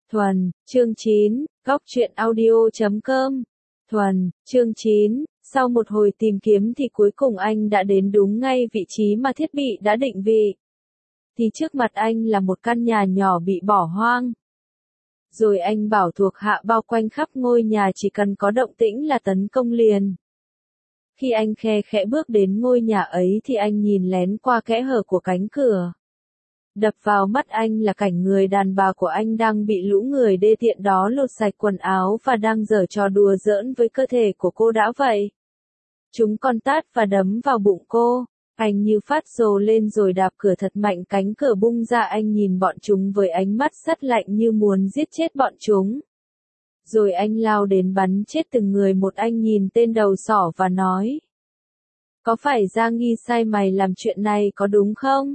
Thuần, chương 9, góc truyện audio.com. Thuần, chương 9, sau một hồi tìm kiếm thì cuối cùng anh đã đến đúng ngay vị trí mà thiết bị đã định vị. Thì trước mặt anh là một căn nhà nhỏ bị bỏ hoang. Rồi anh bảo thuộc hạ bao quanh khắp ngôi nhà chỉ cần có động tĩnh là tấn công liền. Khi anh khe khẽ bước đến ngôi nhà ấy thì anh nhìn lén qua kẽ hở của cánh cửa. Đập vào mắt anh là cảnh người đàn bà của anh đang bị lũ người đê tiện đó lột sạch quần áo và đang giở trò đùa giỡn với cơ thể của cô đã vậy. Chúng còn tát và đấm vào bụng cô. Anh như phát rồ lên rồi đạp cửa thật mạnh, cánh cửa bung ra, anh nhìn bọn chúng với ánh mắt sắt lạnh như muốn giết chết bọn chúng. Rồi anh lao đến bắn chết từng người một. Anh nhìn tên đầu sỏ và nói: "Có phải Giang Nghi sai mày làm chuyện này có đúng không?"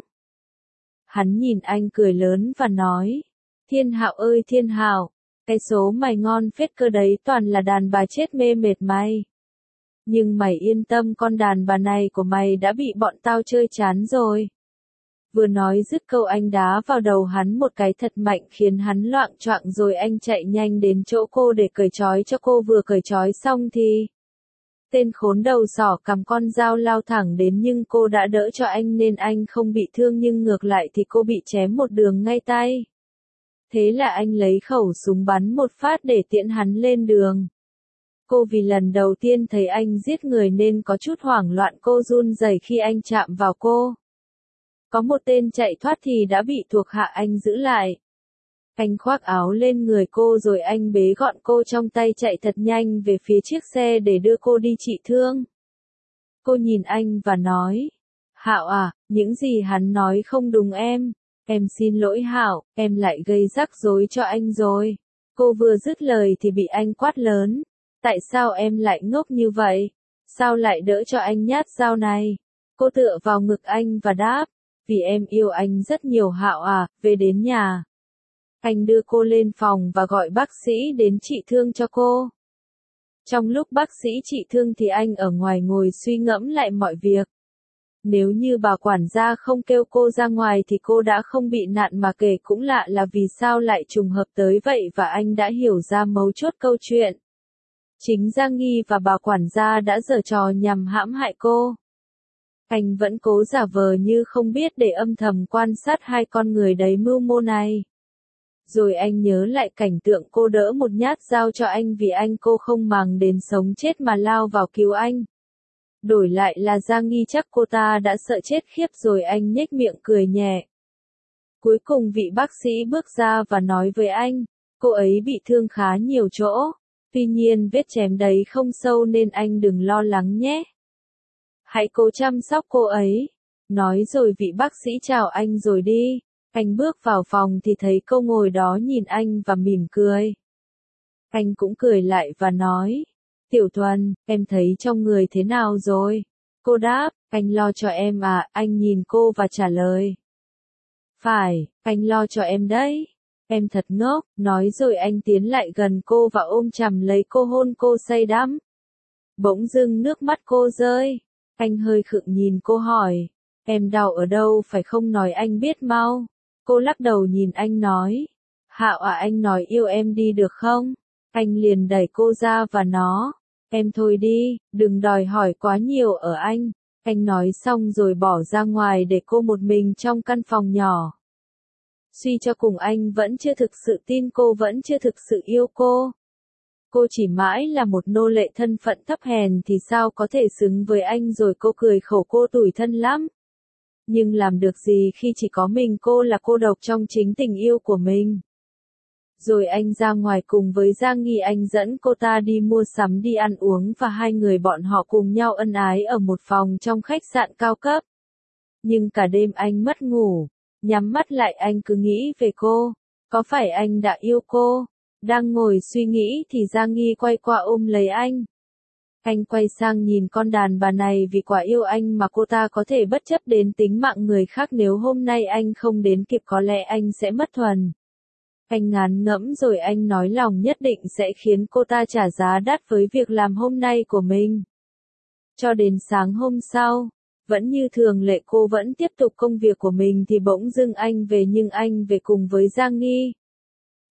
Hắn nhìn anh cười lớn và nói: "Thiên Hạo ơi Thiên Hạo, cái số mày ngon phết cơ đấy, toàn là đàn bà chết mê mệt mày. Nhưng mày yên tâm, con đàn bà này của mày đã bị bọn tao chơi chán rồi." Vừa nói dứt câu anh đá vào đầu hắn một cái thật mạnh khiến hắn loạng choạng, rồi anh chạy nhanh đến chỗ cô để cởi trói cho cô. Vừa cởi trói xong thì tên khốn đầu sỏ cầm con dao lao thẳng đến, nhưng cô đã đỡ cho anh nên anh không bị thương, nhưng ngược lại thì cô bị chém một đường ngay tay. Thế là anh lấy khẩu súng bắn một phát để tiễn hắn lên đường. Cô vì lần đầu tiên thấy anh giết người nên có chút hoảng loạn, cô run rẩy khi anh chạm vào cô. Có một tên chạy thoát thì đã bị thuộc hạ anh giữ lại. Anh khoác áo lên người cô rồi anh bế gọn cô trong tay, chạy thật nhanh về phía chiếc xe để đưa cô đi trị thương. Cô nhìn anh và nói: "Hạo à, những gì hắn nói không đúng em. Em xin lỗi Hạo, em lại gây rắc rối cho anh rồi." Cô vừa dứt lời thì bị anh quát lớn: "Tại sao em lại ngốc như vậy? Sao lại đỡ cho anh nhát dao này?" Cô tựa vào ngực anh và đáp: "Vì em yêu anh rất nhiều Hạo à." Về đến nhà, anh đưa cô lên phòng và gọi bác sĩ đến trị thương cho cô. Trong lúc bác sĩ trị thương thì anh ở ngoài ngồi suy ngẫm lại mọi việc. Nếu như bà quản gia không kêu cô ra ngoài thì cô đã không bị nạn, mà kể cũng lạ là vì sao lại trùng hợp tới vậy, và anh đã hiểu ra mấu chốt câu chuyện. Chính Giang Nghi và bà quản gia đã giở trò nhằm hãm hại cô. Anh vẫn cố giả vờ như không biết để âm thầm quan sát hai con người đầy mưu mô này. Rồi anh nhớ lại cảnh tượng cô đỡ một nhát dao cho anh vì anh, cô không màng đến sống chết mà lao vào cứu anh. Đổi lại là Giang Nghi chắc cô ta đã sợ chết khiếp rồi. Anh nhếch miệng cười nhẹ. Cuối cùng vị bác sĩ bước ra và nói với anh: "Cô ấy bị thương khá nhiều chỗ. Tuy nhiên vết chém đấy không sâu nên anh đừng lo lắng nhé. Hãy cố chăm sóc cô ấy." Nói rồi vị bác sĩ chào anh rồi đi. Anh bước vào phòng thì thấy cô ngồi đó nhìn anh và mỉm cười. Anh cũng cười lại và nói: "Tiểu Thuần, em thấy trong người thế nào rồi?" Cô đáp: "Anh lo cho em à." Anh nhìn cô và trả lời: "Phải, anh lo cho em đấy. Em thật ngốc." Nói rồi anh tiến lại gần cô và ôm chầm lấy cô, hôn cô say đắm. Bỗng dưng nước mắt cô rơi. Anh hơi khựng nhìn cô hỏi: "Em đau ở đâu phải không, nói anh biết mau." Cô lắc đầu nhìn anh nói: "Hạo à, anh nói yêu em đi được không?" Anh liền đẩy cô ra và nó: "Em thôi đi, đừng đòi hỏi quá nhiều ở anh." Anh nói xong rồi bỏ ra ngoài để cô một mình trong căn phòng nhỏ. Suy cho cùng anh vẫn chưa thực sự tin cô, vẫn chưa thực sự yêu cô. Cô chỉ mãi là một nô lệ thân phận thấp hèn thì sao có thể xứng với anh. Rồi cô cười khổ, cô tủi thân lắm. Nhưng làm được gì khi chỉ có mình cô là cô độc trong chính tình yêu của mình. Rồi anh ra ngoài cùng với Giang Nghi, anh dẫn cô ta đi mua sắm, đi ăn uống, và hai người bọn họ cùng nhau ân ái ở một phòng trong khách sạn cao cấp. Nhưng cả đêm anh mất ngủ. Nhắm mắt lại anh cứ nghĩ về cô. Có phải anh đã yêu cô? Đang ngồi suy nghĩ thì Giang Nghi quay qua ôm lấy anh. Anh quay sang nhìn con đàn bà này, vì quả yêu anh mà cô ta có thể bất chấp đến tính mạng người khác. Nếu hôm nay anh không đến kịp có lẽ anh sẽ mất Thuần. Anh ngán ngẫm rồi anh nói lòng nhất định sẽ khiến cô ta trả giá đắt với việc làm hôm nay của mình. Cho đến sáng hôm sau, vẫn như thường lệ cô vẫn tiếp tục công việc của mình thì bỗng dưng anh về, nhưng anh về cùng với Giang Nghi.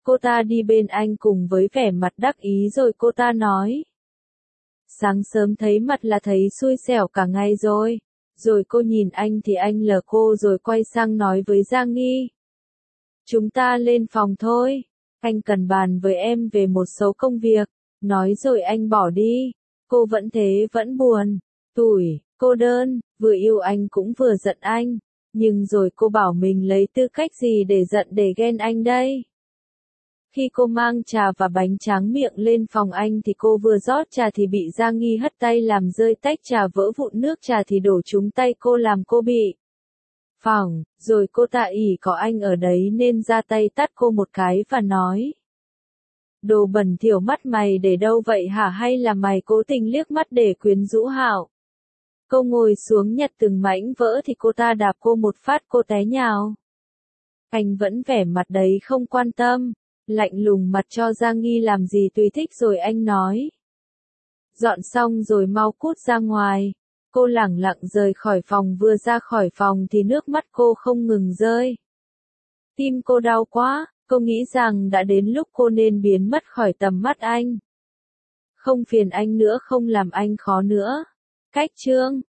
Cô ta đi bên anh cùng với vẻ mặt đắc ý rồi cô ta nói. Sáng sớm thấy mặt là thấy xui xẻo cả ngày rồi. Rồi cô nhìn anh thì anh lờ cô rồi quay sang nói với Giang Nghi. Chúng ta lên phòng thôi. Anh cần bàn với em về một số công việc. Nói rồi anh bỏ đi. Cô vẫn thế vẫn buồn, tủi, cô đơn, vừa yêu anh cũng vừa giận anh. Nhưng rồi cô bảo mình lấy tư cách gì để giận để ghen anh đây? Khi cô mang trà và bánh tráng miệng lên phòng anh thì cô vừa rót trà thì bị Giang Nghi hất tay làm rơi tách trà vỡ vụn nước trà thì đổ trúng tay cô làm cô bị phỏng, rồi cô ta ỉ có anh ở đấy nên ra tay tát cô một cái và nói. Đồ bẩn thỉu mắt mày để đâu vậy hả hay là mày cố tình liếc mắt để quyến rũ Hạo? Cô ngồi xuống nhặt từng mảnh vỡ thì cô ta đạp cô một phát cô té nhào. Anh vẫn vẻ mặt đấy không quan tâm, lạnh lùng mặt cho Giang Nghi làm gì tùy thích rồi anh nói. Dọn xong rồi mau cút ra ngoài. Cô lẳng lặng rời khỏi phòng vừa ra khỏi phòng thì nước mắt cô không ngừng rơi. Tim cô đau quá, cô nghĩ rằng đã đến lúc cô nên biến mất khỏi tầm mắt anh. Không phiền anh nữa không làm anh khó nữa. Cách chương